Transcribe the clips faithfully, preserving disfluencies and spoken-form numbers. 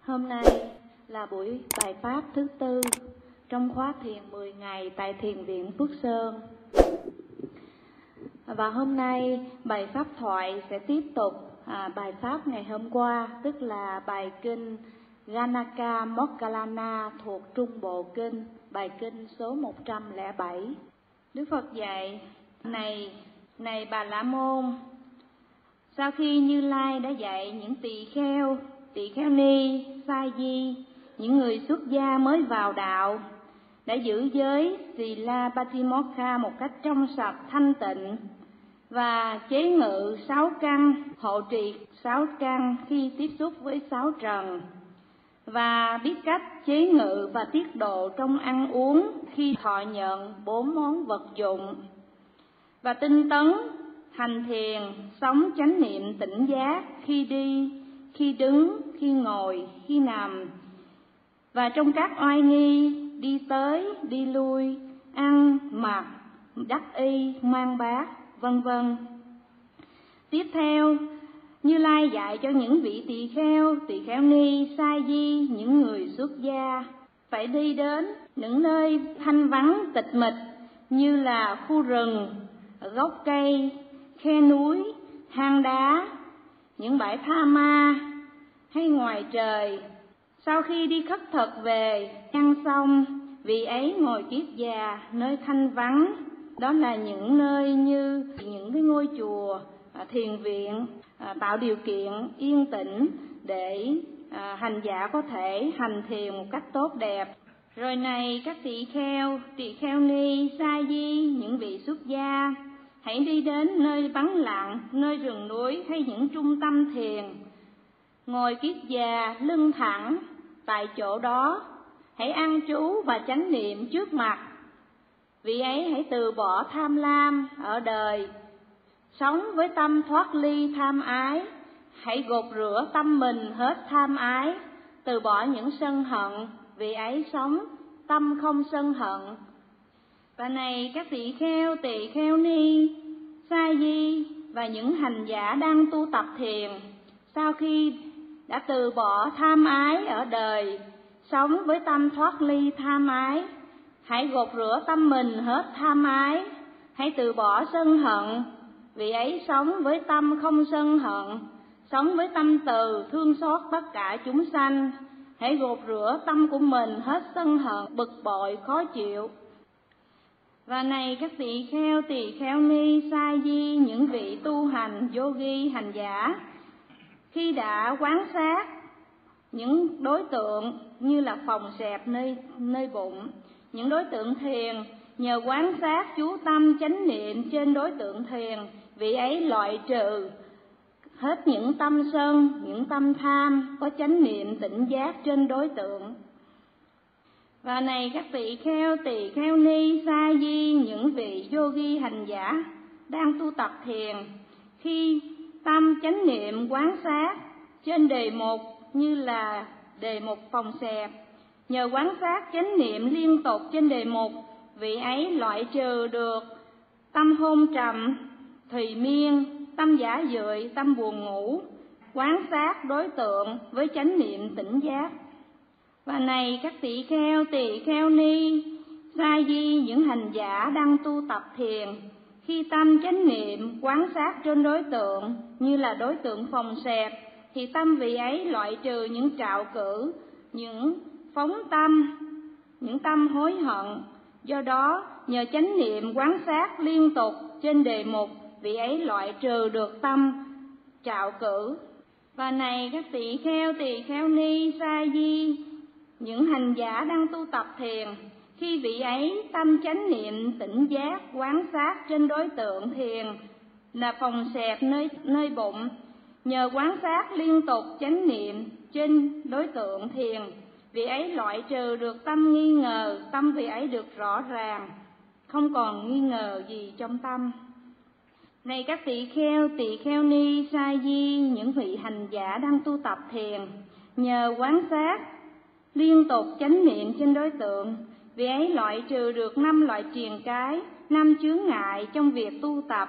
Hôm nay là buổi bài pháp thứ tư trong khóa thiền mười ngày tại Thiền viện Phước Sơn. Và hôm nay bài pháp thoại sẽ tiếp tục à, bài pháp ngày hôm qua, tức là bài kinh Ganaka Moggallana thuộc Trung Bộ Kinh, bài kinh số một trăm lẻ bảy. Đức Phật dạy: Này, này Bà La Môn, sau khi Như Lai đã dạy những tỳ kheo, tỳ kheo ni, sa di, những người xuất gia mới vào đạo, đã giữ giới Sila Patimokkha một cách trong sạch thanh tịnh, và chế ngự sáu căn, hộ trì sáu căn khi tiếp xúc với sáu trần, và biết cách chế ngự và tiết độ trong ăn uống khi thọ nhận bốn món vật dụng, và tinh tấn hành thiền, sống chánh niệm tỉnh giác khi đi, khi đứng, khi ngồi, khi nằm, và trong các oai nghi, đi tới, đi lui, ăn, mặc, đắc y, mang bát, vân vân. Tiếp theo, Như Lai dạy cho những vị tỳ kheo, tỳ kheo ni, sa di, những người xuất gia phải đi đến những nơi thanh vắng tịch mịch như là khu rừng, gốc cây, khe núi, hang đá, những bãi tha ma hay ngoài trời. Sau khi đi khất thực về, ăn xong, vị ấy ngồi kiết già nơi thanh vắng. Đó là những nơi như những cái ngôi chùa, thiền viện, tạo điều kiện yên tĩnh để hành giả có thể hành thiền một cách tốt đẹp. Rồi này các tỳ kheo, tỳ kheo ni, sa di, những vị xuất gia, hãy đi đến nơi vắng lặng, nơi rừng núi hay những trung tâm thiền. Ngồi kiết già, lưng thẳng, tại chỗ đó, hãy ăn trú và chánh niệm trước mặt. Vị ấy hãy từ bỏ tham lam ở đời, sống với tâm thoát ly tham ái. Hãy gột rửa tâm mình hết tham ái, từ bỏ những sân hận. Vị ấy sống tâm không sân hận. Và này các tỳ kheo, tỳ kheo ni, sa di và những hành giả đang tu tập thiền, sau khi đã từ bỏ tham ái ở đời, sống với tâm thoát ly tham ái, hãy gột rửa tâm mình hết tham ái, hãy từ bỏ sân hận. Vị ấy sống với tâm không sân hận, sống với tâm từ, thương xót tất cả chúng sanh. Hãy gột rửa tâm của mình hết sân hận, bực bội, khó chịu. Và này các tỳ kheo, tỳ kheo ni, sa di, những vị tu hành, yogi, hành giả, khi đã quán sát những đối tượng như là phòng xẹp nơi, nơi bụng, những đối tượng thiền, nhờ quán sát chú tâm chánh niệm trên đối tượng thiền, vị ấy loại trừ hết những tâm sân, những tâm tham, có chánh niệm tỉnh giác trên đối tượng. Và này các tỳ kheo, tỳ kheo ni, sa di, những vị yogi hành giả đang tu tập thiền, khi tâm chánh niệm quán sát trên đề mục như là đề mục phòng xẹp, nhờ quán sát chánh niệm liên tục trên đề mục, vị ấy loại trừ được tâm hôn trầm, thùy miên, tâm giả dưỡi, tâm buồn ngủ, quán sát đối tượng với chánh niệm tỉnh giác. Và này các tỳ kheo, tỳ kheo ni, sa di, những hành giả đang tu tập thiền, khi tâm chánh niệm quán sát trên đối tượng như là đối tượng phòng xẹp, thì tâm vị ấy loại trừ những trạo cử, những phóng tâm, những tâm hối hận. Do đó, nhờ chánh niệm quán sát liên tục trên đề mục, vị ấy loại trừ được tâm trạo cử. Và này các tỳ kheo, tỳ kheo ni, sa di, những hành giả đang tu tập thiền, khi vị ấy tâm chánh niệm tỉnh giác quán sát trên đối tượng thiền là phòng xẹp nơi, nơi bụng, nhờ quán sát liên tục chánh niệm trên đối tượng thiền, vị ấy loại trừ được tâm nghi ngờ, tâm vị ấy được rõ ràng, không còn nghi ngờ gì trong tâm. Này các tỳ kheo, tỳ kheo ni, sa di, những vị hành giả đang tu tập thiền, nhờ quán sát liên tục chánh niệm trên đối tượng, vị ấy loại trừ được năm loại triền cái, năm chướng ngại trong việc tu tập.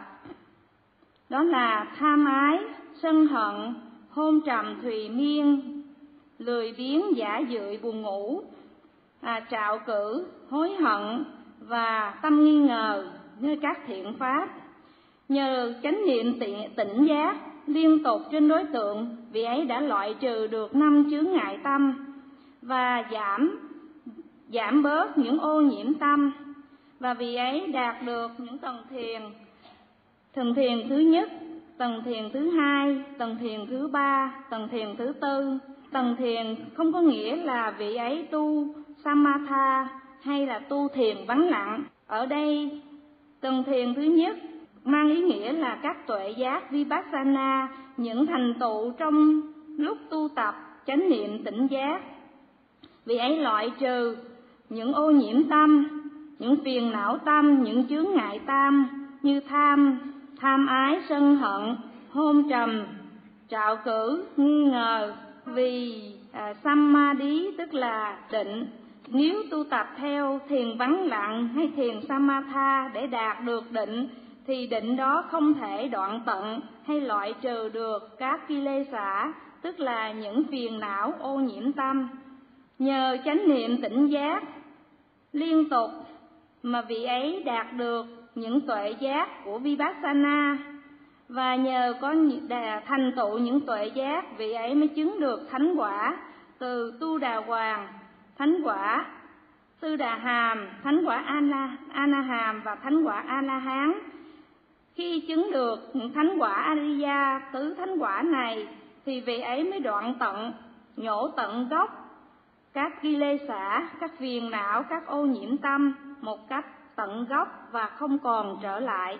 Đó là tham ái, sân hận, hôn trầm thùy miên, lười biếng giả dưỡi buồn ngủ, à, trạo cử, hối hận và tâm nghi ngờ như các thiện pháp. Nhờ chánh niệm tỉnh giác liên tục trên đối tượng, vị ấy đã loại trừ được năm chướng ngại tâm và giảm giảm bớt những ô nhiễm tâm, và vị ấy đạt được những tầng thiền. Tầng thiền thứ nhất, tầng thiền thứ hai, tầng thiền thứ ba, tầng thiền thứ tư. Tầng thiền không có nghĩa là vị ấy tu samatha hay là tu thiền vắng lặng. Ở đây tầng thiền thứ nhất mang ý nghĩa là các tuệ giác vipassana, những thành tựu trong lúc tu tập chánh niệm tỉnh giác. Vị ấy loại trừ những ô nhiễm tâm, những phiền não tâm, những chướng ngại tâm như tham, tham ái, sân hận, hôn trầm, trạo cử, nghi ngờ. Vì à, samadhi tức là định. Nếu tu tập theo thiền vắng lặng hay thiền samatha để đạt được định, thì định đó không thể đoạn tận hay loại trừ được các kilesa, tức là những phiền não ô nhiễm tâm. Nhờ chánh niệm tỉnh giác liên tục mà vị ấy đạt được những tuệ giác của vipassana, và nhờ có thành tựu những tuệ giác, vị ấy mới chứng được thánh quả từ tu đà hoàng, thánh quả tư đà hàm, thánh quả ana ana hàm và thánh quả a la hán. Khi chứng được những thánh quả Ariya, tứ thánh quả này, thì vị ấy mới đoạn tận, nhổ tận gốc các kilesa, các phiền não, các ô nhiễm tâm một cách tận gốc và không còn trở lại.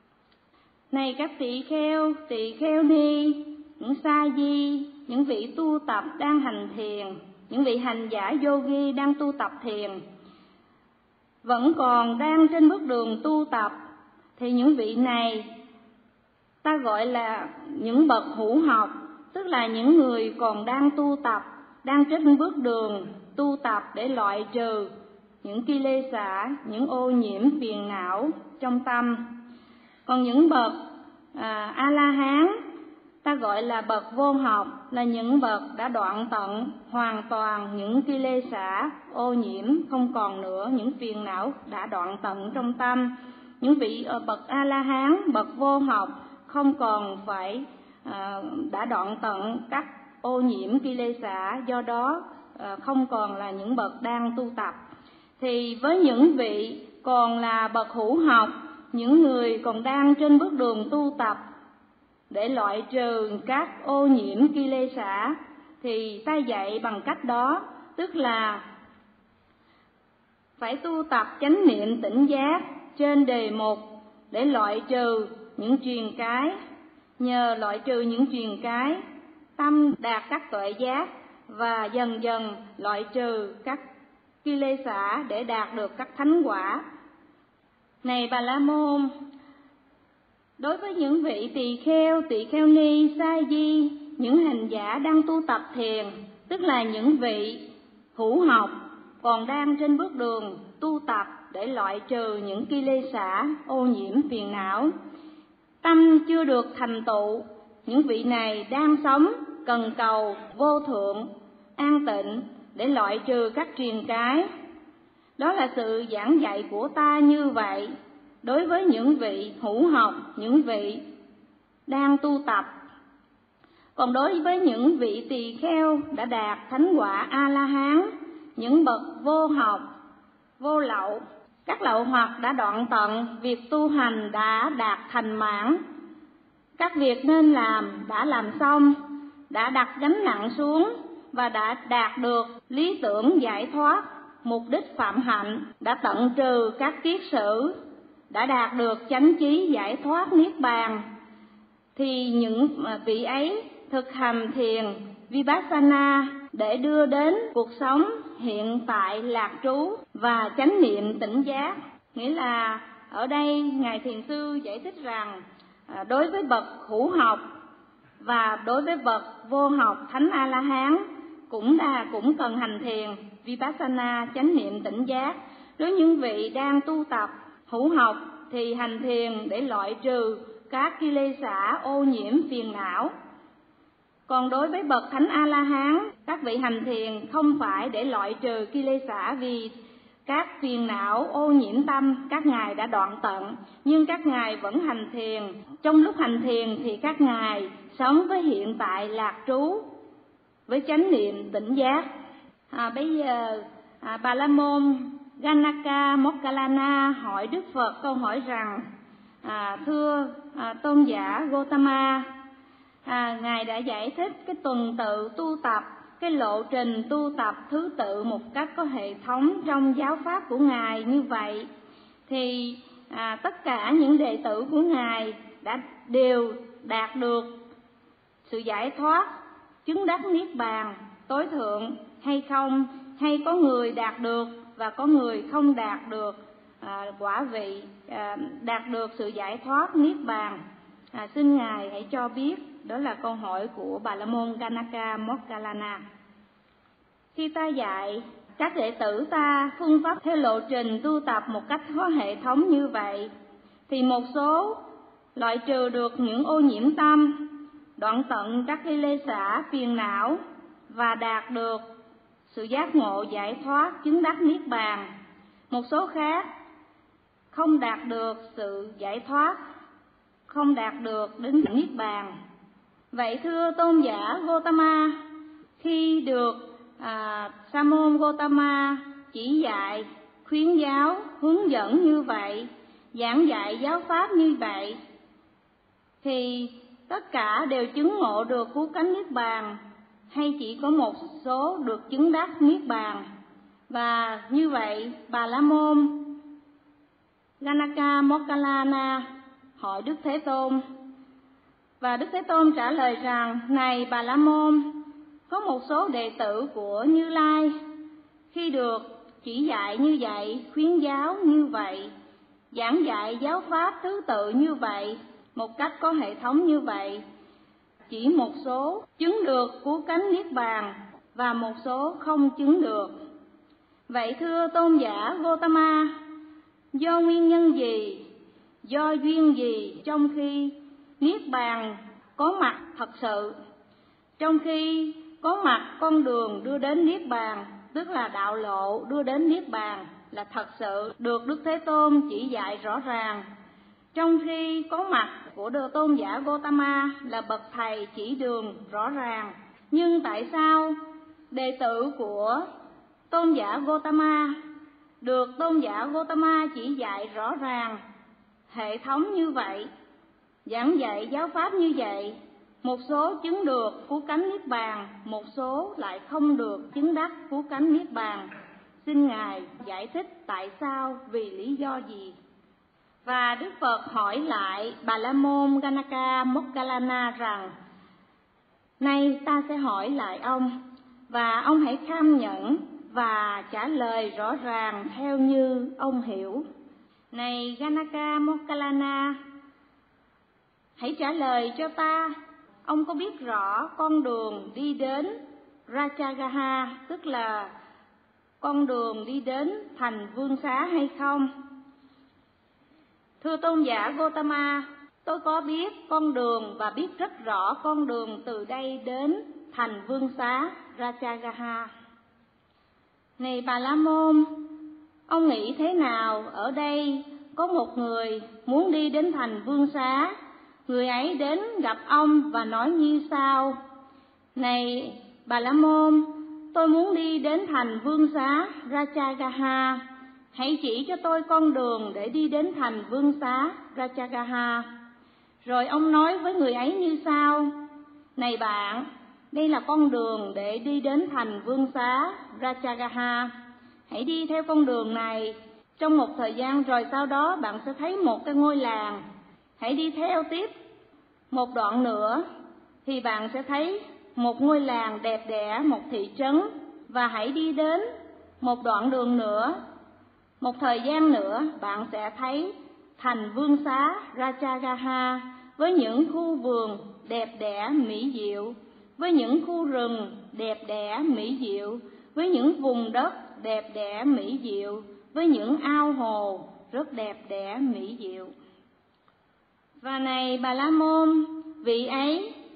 Này các tỳ kheo, tỳ kheo ni, những sa di, những vị tu tập đang hành thiền, những vị hành giả yogi đang tu tập thiền, vẫn còn đang trên bước đường tu tập, thì những vị này ta gọi là những bậc hữu học, tức là những người còn đang tu tập, đang trên bước đường tu tập để loại trừ những kilesa, những ô nhiễm phiền não trong tâm. Còn những bậc à, a la hán ta gọi là bậc vô học, là những bậc đã đoạn tận hoàn toàn những kilesa ô nhiễm, không còn nữa, những phiền não đã đoạn tận trong tâm. Những vị ở bậc a la hán, bậc vô học không còn phải à, đã đoạn tận các ô nhiễm kilesa, do đó à, không còn là những bậc đang tu tập. Thì với những vị còn là bậc hữu học, những người còn đang trên bước đường tu tập để loại trừ các ô nhiễm kilesa, thì ta dạy bằng cách đó, tức là phải tu tập chánh niệm tỉnh giác trên đề mục để loại trừ những truyền cái. Nhờ loại trừ những truyền cái, tâm đạt các tuệ giác và dần dần loại trừ các kilesa để đạt được các thánh quả. Này Bà La Môn, đối với những vị tỳ kheo, tỳ kheo ni, sa di, những hành giả đang tu tập thiền, tức là những vị hữu học còn đang trên bước đường tu tập để loại trừ những kilesa ô nhiễm phiền não, tâm chưa được thành tựu, những vị này đang sống cần cầu vô thượng an tịnh để loại trừ các truyền cái. Đó là sự giảng dạy của ta như vậy đối với những vị hữu học, những vị đang tu tập. Còn đối với những vị tỳ kheo đã đạt thánh quả a la hán, những bậc vô học, vô lậu, các lậu hoặc đã đoạn tận, việc tu hành đã đạt thành mãn, các việc nên làm đã làm xong, đã đặt gánh nặng xuống và đã đạt được lý tưởng giải thoát, mục đích phạm hạnh, đã tận trừ các kiết sử, đã đạt được chánh trí giải thoát niết bàn, thì những vị ấy thực hành thiền vipassana để đưa đến cuộc sống hiện tại lạc trú và chánh niệm tỉnh giác. Nghĩa là ở đây Ngài Thiền Sư giải thích rằng đối với bậc hữu học và đối với bậc vô học thánh a la hán cũng là cũng cần hành thiền vipassana chánh niệm tỉnh giác. Đối với những vị đang tu tập hữu học thì hành thiền để loại trừ các kilesa ô nhiễm phiền não. Còn đối với bậc Thánh A-la-hán, các vị hành thiền không phải để loại trừ Kilesa, vì các phiền não ô nhiễm tâm các ngài đã đoạn tận, nhưng các ngài vẫn hành thiền. Trong lúc hành thiền thì các ngài sống với hiện tại lạc trú, với chánh niệm tỉnh giác. À, bây giờ à, Bà La Môn Ganaka Moggallana hỏi Đức Phật câu hỏi rằng: à, thưa à, tôn giả Gotama, à, ngài đã giải thích cái tuần tự tu tập, cái lộ trình tu tập thứ tự một cách có hệ thống trong giáo pháp của ngài như vậy, thì à, tất cả những đệ tử của ngài đã đều đạt được sự giải thoát, chứng đắc niết bàn tối thượng hay không, hay có người đạt được và có người không đạt được à, quả vị à, đạt được sự giải thoát niết bàn? À, xin ngài hãy cho biết. Đó là câu hỏi của Bà La Môn Ganaka Moggallana. Khi ta dạy các đệ tử ta phương pháp theo lộ trình tu tập một cách có hệ thống như vậy, thì một số loại trừ được những ô nhiễm tâm, đoạn tận các Kilesa phiền não và đạt được sự giác ngộ giải thoát chứng đắc niết bàn. Một số khác không đạt được sự giải thoát, không đạt được đến niết bàn. Vậy thưa tôn giả Gotama, khi được à, Sa môn Gotama chỉ dạy, khuyến giáo, hướng dẫn như vậy, giảng dạy giáo pháp như vậy, thì tất cả đều chứng ngộ được cứu cánh niết bàn, hay chỉ có một số được chứng đắc niết bàn? Và như vậy Bà La Môn Ganaka Moggallana hỏi Đức Thế Tôn, và Đức Thế Tôn trả lời rằng: này Bà La Môn, có một số đệ tử của Như Lai khi được chỉ dạy như vậy, khuyến giáo như vậy, giảng dạy giáo pháp thứ tự như vậy, một cách có hệ thống như vậy, chỉ một số chứng được cứu cánh niết bàn và một số không chứng được. Vậy thưa tôn giả Gotama, do nguyên nhân gì, do duyên gì trong khi niết bàn có mặt thật sự, trong khi có mặt con đường đưa đến niết bàn, tức là đạo lộ đưa đến niết bàn là thật sự được Đức Thế Tôn chỉ dạy rõ ràng, trong khi có mặt của Đức tôn giả Gotama là bậc thầy chỉ đường rõ ràng, nhưng tại sao đệ tử của tôn giả Gotama được tôn giả Gotama chỉ dạy rõ ràng, hệ thống như vậy, giảng dạy giáo pháp như vậy, một số chứng được cứu cánh niết bàn, một số lại không được chứng đắc cứu cánh niết bàn? Xin ngài giải thích tại sao, vì lý do gì? Và Đức Phật hỏi lại Bà La Môn Ganaka Moggallana rằng: nay ta sẽ hỏi lại ông, và ông hãy kham nhẫn và trả lời rõ ràng theo như ông hiểu. Này Ganaka Moggallana, hãy trả lời cho ta, ông có biết rõ con đường đi đến Rajagaha, tức là con đường đi đến thành Vương Xá hay không? Thưa tôn giả Gotama, tôi có biết con đường và biết rất rõ con đường từ đây đến thành Vương Xá Rajagaha. Này Bà La Môn, ông nghĩ thế nào? Ở đây có một người muốn đi đến thành Vương Xá, người ấy đến gặp ông và nói như sau: này Bà La Môn, tôi muốn đi đến thành Vương Xá Rajagaha, hãy chỉ cho tôi con đường để đi đến thành Vương Xá Rajagaha. Rồi ông nói với người ấy như sau: này bạn, đây là con đường để đi đến thành Vương Xá Rajagaha, hãy đi theo con đường này. Trong một thời gian rồi sau đó bạn sẽ thấy một cái ngôi làng, hãy đi theo tiếp một đoạn nữa thì bạn sẽ thấy một ngôi làng đẹp đẽ, một thị trấn, và hãy đi đến một đoạn đường nữa, một thời gian nữa bạn sẽ thấy thành Vương Xá Rajagaha với những khu vườn đẹp đẽ mỹ diệu, với những khu rừng đẹp đẽ mỹ diệu, với những vùng đất đẹp đẽ mỹ diệu, với những ao hồ rất đẹp đẽ mỹ diệu. Và này Bà La Môn, vị ấy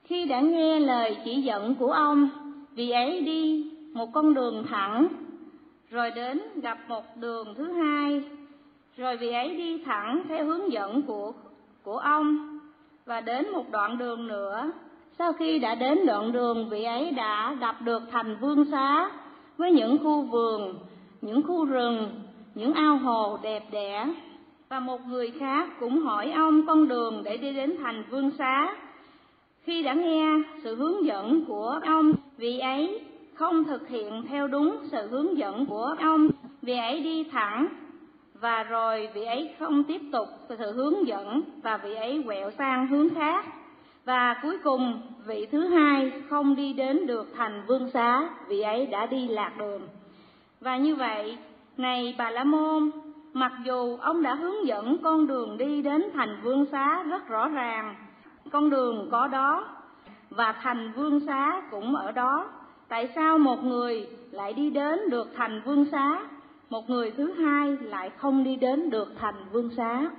Khi đã nghe lời chỉ dẫn của ông, vị ấy đi một con đường thẳng, rồi đến gặp một đường thứ hai, rồi vị ấy đi thẳng theo hướng dẫn của, của ông, và đến một đoạn đường nữa. Sau khi đã đến đoạn đường, vị ấy đã gặp được thành Vương Xá với những khu vườn, những khu rừng, những ao hồ đẹp đẽ. Và một người khác cũng hỏi ông con đường để đi đến thành Vương Xá. Khi đã nghe sự hướng dẫn của ông, vị ấy không thực hiện theo đúng sự hướng dẫn của ông, vị ấy đi thẳng, và rồi vị ấy không tiếp tục sự hướng dẫn và vị ấy quẹo sang hướng khác. Và cuối cùng vị thứ hai không đi đến được thành Vương Xá, vị ấy đã đi lạc đường. Và như vậy, này Bà La Môn, mặc dù ông đã hướng dẫn con đường đi đến thành Vương Xá rất rõ ràng, con đường có đó và thành Vương Xá cũng ở đó, tại sao một người lại đi đến được thành Vương Xá, một người thứ hai lại không đi đến được thành Vương Xá?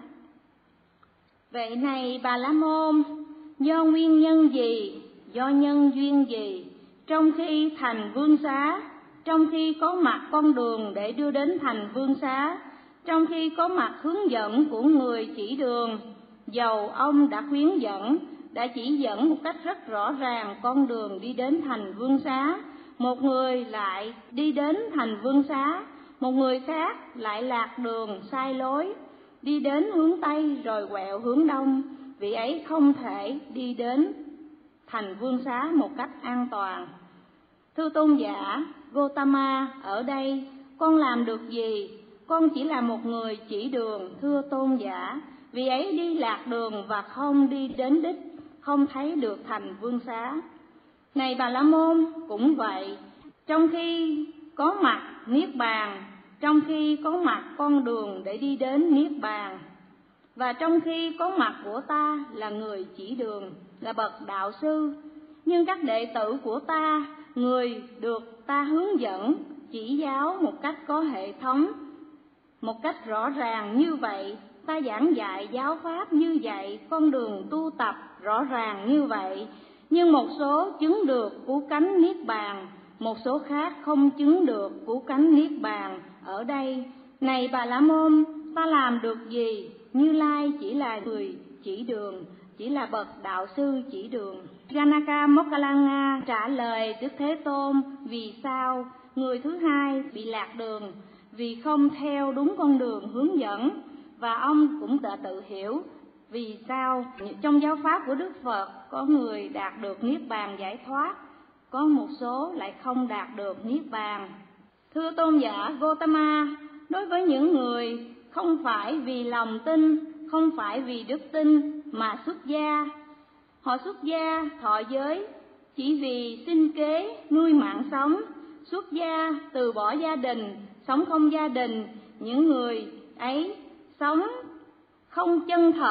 Vậy này Bà La Môn, do nguyên nhân gì, do nhân duyên gì, trong khi thành Vương Xá, trong khi có mặt con đường để đưa đến thành Vương Xá, trong khi có mặt hướng dẫn của người chỉ đường, dầu ông đã khuyến dẫn, đã chỉ dẫn một cách rất rõ ràng con đường đi đến thành Vương Xá, một người lại đi đến thành Vương Xá, một người khác lại lạc đường sai lối, đi đến hướng Tây rồi quẹo hướng Đông, vị ấy không thể đi đến thành Vương Xá một cách an toàn. Thưa tôn giả Gotama, ở đây con làm được gì? Con chỉ là một người chỉ đường, thưa tôn giả. Vị ấy đi lạc đường và không đi đến đích, không thấy được thành Vương Xá. Này Bà La Môn, cũng vậy, trong khi có mặt Niết Bàn, trong khi có mặt con đường để đi đến Niết Bàn, và trong khi có mặt của ta là người chỉ đường, là bậc đạo sư, nhưng các đệ tử của ta, người được ta hướng dẫn, chỉ giáo một cách có hệ thống, một cách rõ ràng như vậy, ta giảng dạy giáo pháp như vậy, con đường tu tập rõ ràng như vậy, nhưng một số chứng được cứu cánh Niết Bàn, một số khác không chứng được cứu cánh Niết Bàn. Ở đây, này Bà La Môn, ta làm được gì? Như Lai chỉ là người chỉ đường, chỉ là bậc đạo sư chỉ đường. Janaka Mokkallana trả lời Đức Thế Tôn, vì sao người thứ hai bị lạc đường? Vì không theo đúng con đường hướng dẫn. Và ông cũng đã tự hiểu vì sao trong giáo pháp của Đức Phật có người đạt được Niết Bàn giải thoát, có một số lại không đạt được Niết Bàn. Thưa tôn giả Gotama, đối với những người không phải vì lòng tin, không phải vì đức tin mà xuất gia, họ xuất gia thọ giới chỉ vì sinh kế nuôi mạng sống, xuất gia từ bỏ gia đình, sống không gia đình, những người ấy sống không chân thật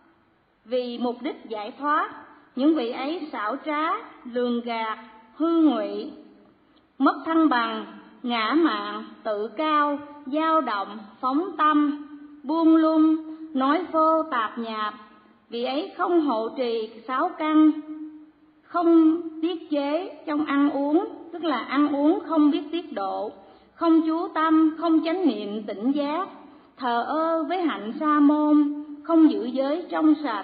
vì mục đích giải thoát, những vị ấy xảo trá, lường gạt, hư ngụy, mất thăng bằng, ngã mạn, tự cao, dao động, phóng tâm, buông lung, nói phô tạp nhạp, vị ấy không hộ trì sáu căn, không tiết chế trong ăn uống, tức là ăn uống không biết tiết độ, không chú tâm, không chánh niệm tỉnh giác, thờ ơ với hạnh sa môn, không giữ giới trong sạch,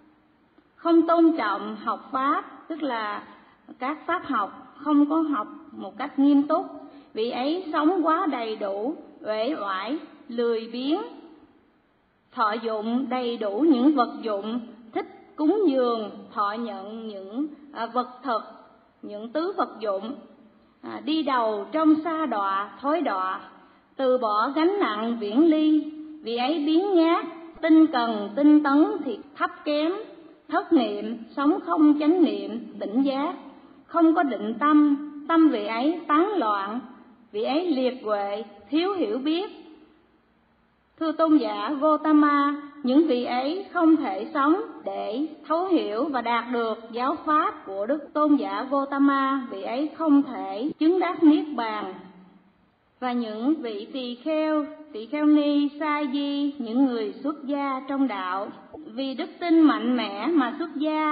không tôn trọng học pháp, tức là các pháp học, không có học một cách nghiêm túc. Vị ấy sống quá đầy đủ, uể oải, lười biếng, thọ dụng đầy đủ những vật dụng, thích cúng dường, thọ nhận những à, vật thực, những tứ vật dụng, à, đi đầu trong sa đọa, thối đọa, từ bỏ gánh nặng viễn ly. Vị ấy biếng nhác, tinh cần, tinh tấn thì thấp kém, thất niệm, sống không chánh niệm, tỉnh giác, không có định tâm, tâm vị ấy tán loạn, vị ấy liệt huệ, thiếu hiểu biết. Thưa tôn giả Gotama, những vị ấy không thể sống để thấu hiểu và đạt được giáo pháp của Đức Tôn giả Gotama, vị ấy không thể chứng đắc Niết Bàn. Và những vị tỳ kheo, tỳ kheo ni, sa di, những người xuất gia trong đạo, vì đức tin mạnh mẽ mà xuất gia,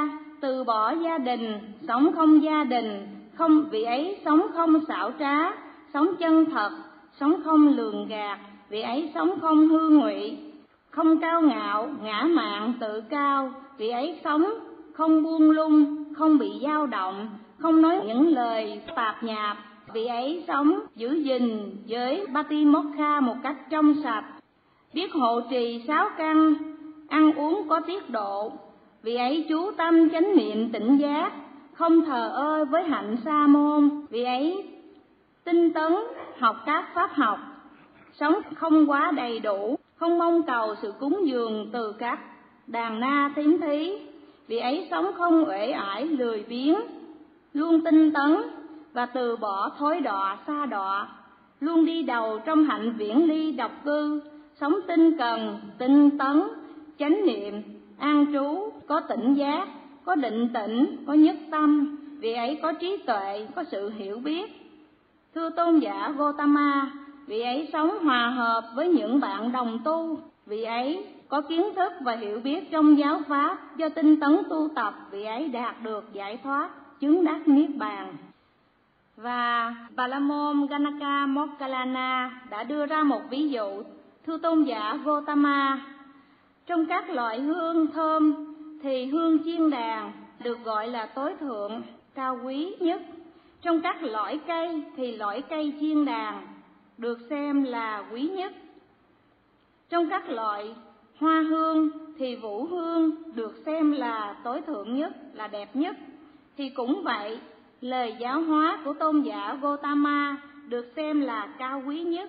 từ bỏ gia đình, sống không gia đình, không vị ấy sống không xảo trá, sống chân thật, sống không lường gạt, vị ấy sống không hư ngụy, không cao ngạo, ngã mạn tự cao, vị ấy sống không buông lung, không bị dao động, không nói những lời tạp nhạp, vị ấy sống giữ gìn giới Patimokkha một cách trong sạch, biết hộ trì sáu căn, ăn uống có tiết độ, vị ấy chú tâm chánh niệm tỉnh giác, không thờ ơ với hạnh sa môn, vị ấy tinh tấn học các pháp học, sống không quá đầy đủ, không mong cầu sự cúng dường từ các đàn na tín thí, vị ấy sống không uể ải lười biếng, luôn tinh tấn và từ bỏ thối đọa sa đọa, luôn đi đầu trong hạnh viễn ly độc cư, sống tinh cần, tinh tấn, chánh niệm, an trú, có tỉnh giác, có định tĩnh, có nhất tâm, vị ấy có trí tuệ, có sự hiểu biết. Thưa tôn giả Gotama, vị ấy sống hòa hợp với những bạn đồng tu, vị ấy có kiến thức và hiểu biết trong giáo pháp, do tinh tấn tu tập, vị ấy đạt được giải thoát, chứng đắc niết bàn. Và Bà La Môn Ganaka Moggallana đã đưa ra một ví dụ. Thưa tôn giả Gotama, trong các loại hương thơm thì hương chiên đàn được gọi là tối thượng, cao quý nhất. Trong các loại cây thì loại cây chiên đàn được xem là quý nhất. Trong các loại hoa hương thì vũ hương được xem là tối thượng nhất, là đẹp nhất. Thì cũng vậy, lời giáo hóa của tôn giả Gotama được xem là cao quý nhất,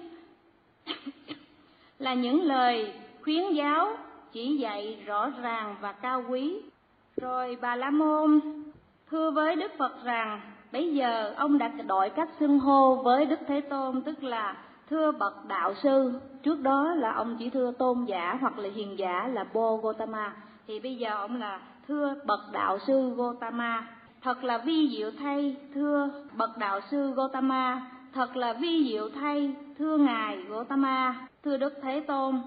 là những lời khuyến giáo chỉ dạy rõ ràng và cao quý. Rồi Bà La Môn thưa với Đức Phật rằng bây giờ ông đã đổi cách xưng hô với Đức Thế Tôn, tức là thưa bậc đạo sư. Trước đó là ông chỉ thưa tôn giả hoặc là hiền giả là Bồ Gotama, thì bây giờ ông là thưa bậc đạo sư Gotama. Thật là vi diệu thay, thưa bậc đạo sư Gotama, thật là vi diệu thay, thưa ngài Gotama, thưa Đức Thế Tôn.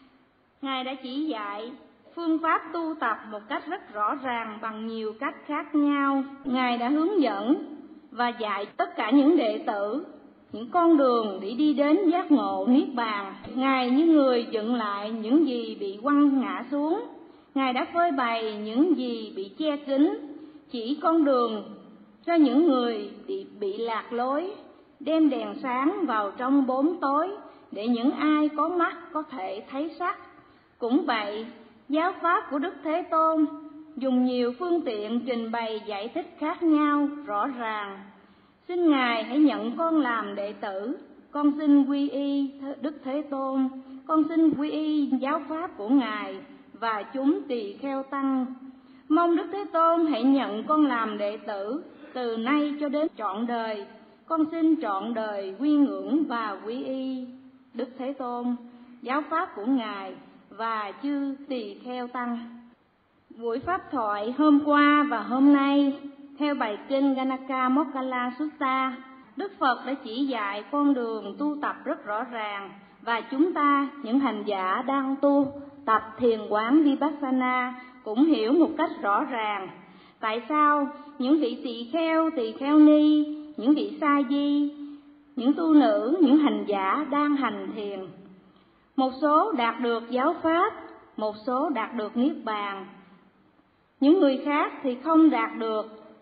Ngài đã chỉ dạy phương pháp tu tập một cách rất rõ ràng bằng nhiều cách khác nhau. Ngài đã hướng dẫn và dạy tất cả những đệ tử những con đường để đi đến giác ngộ niết bàn. Ngài như người dựng lại những gì bị quăng ngã xuống. Ngài đã phơi bày những gì bị che kín, chỉ con đường cho những người bị, bị lạc lối, đem đèn sáng vào trong bóng tối để những ai có mắt có thể thấy sắc. Cũng vậy, giáo pháp của Đức Thế Tôn dùng nhiều phương tiện trình bày giải thích khác nhau rõ ràng. Xin Ngài hãy nhận con làm đệ tử, con xin quy y Đức Thế Tôn, con xin quy y giáo pháp của Ngài và chúng tỳ kheo tăng. Mong Đức Thế Tôn hãy nhận con làm đệ tử từ nay cho đến trọn đời. Con xin trọn đời quy ngưỡng và quy y Đức Thế Tôn, giáo pháp của Ngài và chư tỳ kheo tăng. Buổi pháp thoại hôm qua và hôm nay theo bài kinh Ganaka Moggalla Sutta, Đức Phật đã chỉ dạy con đường tu tập rất rõ ràng, và chúng ta, những hành giả đang tu tập thiền quán Vipassana cũng hiểu một cách rõ ràng. Tại sao những vị tỳ kheo, tỳ kheo ni, những vị sa di, những tu nữ, những hành giả đang hành thiền, một số đạt được giáo pháp, một số đạt được niết bàn, những người khác thì không đạt được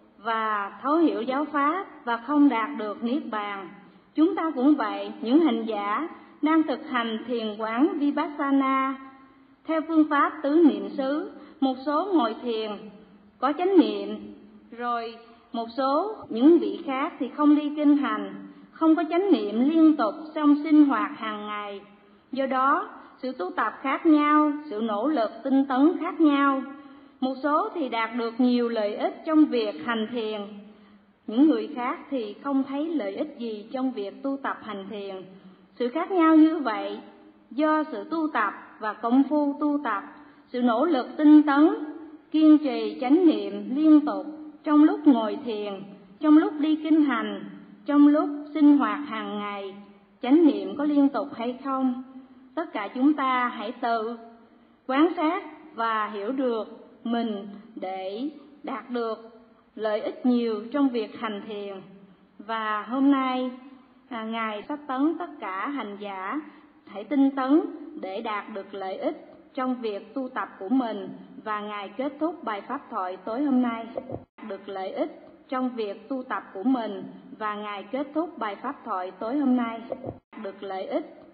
và thấu hiểu giáo pháp và không đạt được niết bàn. Chúng ta cũng vậy, những hành giả đang thực hành thiền quán Vipassana theo phương pháp tứ niệm xứ, một số ngồi thiền có chánh niệm, rồi một số những vị khác thì không đi kinh hành, không có chánh niệm liên tục trong sinh hoạt hàng ngày. Do đó, sự tu tập khác nhau, sự nỗ lực tinh tấn khác nhau. Một số thì đạt được nhiều lợi ích trong việc hành thiền, những người khác thì không thấy lợi ích gì trong việc tu tập hành thiền. Sự khác nhau như vậy do sự tu tập và công phu tu tập, sự nỗ lực tinh tấn, kiên trì chánh niệm liên tục trong lúc ngồi thiền, trong lúc đi kinh hành, trong lúc sinh hoạt hàng ngày, chánh niệm có liên tục hay không. Tất cả chúng ta hãy tự quan sát và hiểu được mình để đạt được lợi ích nhiều trong việc hành thiền. Và hôm nay à, Ngài sách tấn tất cả hành giả hãy tinh tấn để đạt được lợi ích trong việc tu tập của mình, và Ngài kết thúc bài pháp thoại tối hôm nay. Được lợi ích trong việc tu tập của mình, và Ngài kết thúc bài pháp thoại tối hôm nay. Được lợi ích